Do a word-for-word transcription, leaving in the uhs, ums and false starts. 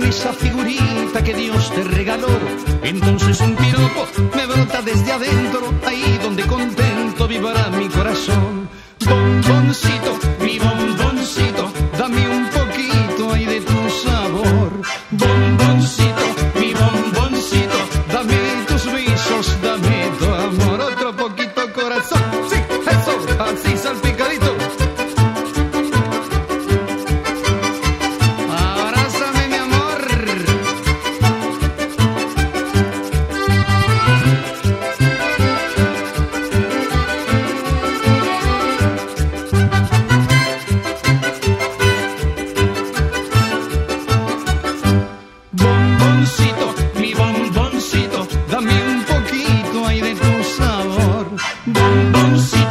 esa figurita que Dios te regaló. Entonces un piropo me brota desde adentro, ahí donde contento vibrará mi corazón. Bomboncito, mi bomboncito, dame un poquito ahí de tu sabor. Bomboncito, mi bomboncito, dame tus besos, dame tu amor. Otro poquito corazón, sí, eso, así salpicadito. Abrázame mi amor. Bomboncito, mi bomboncito, dame un poquito ahí de tu sabor. Bomboncito.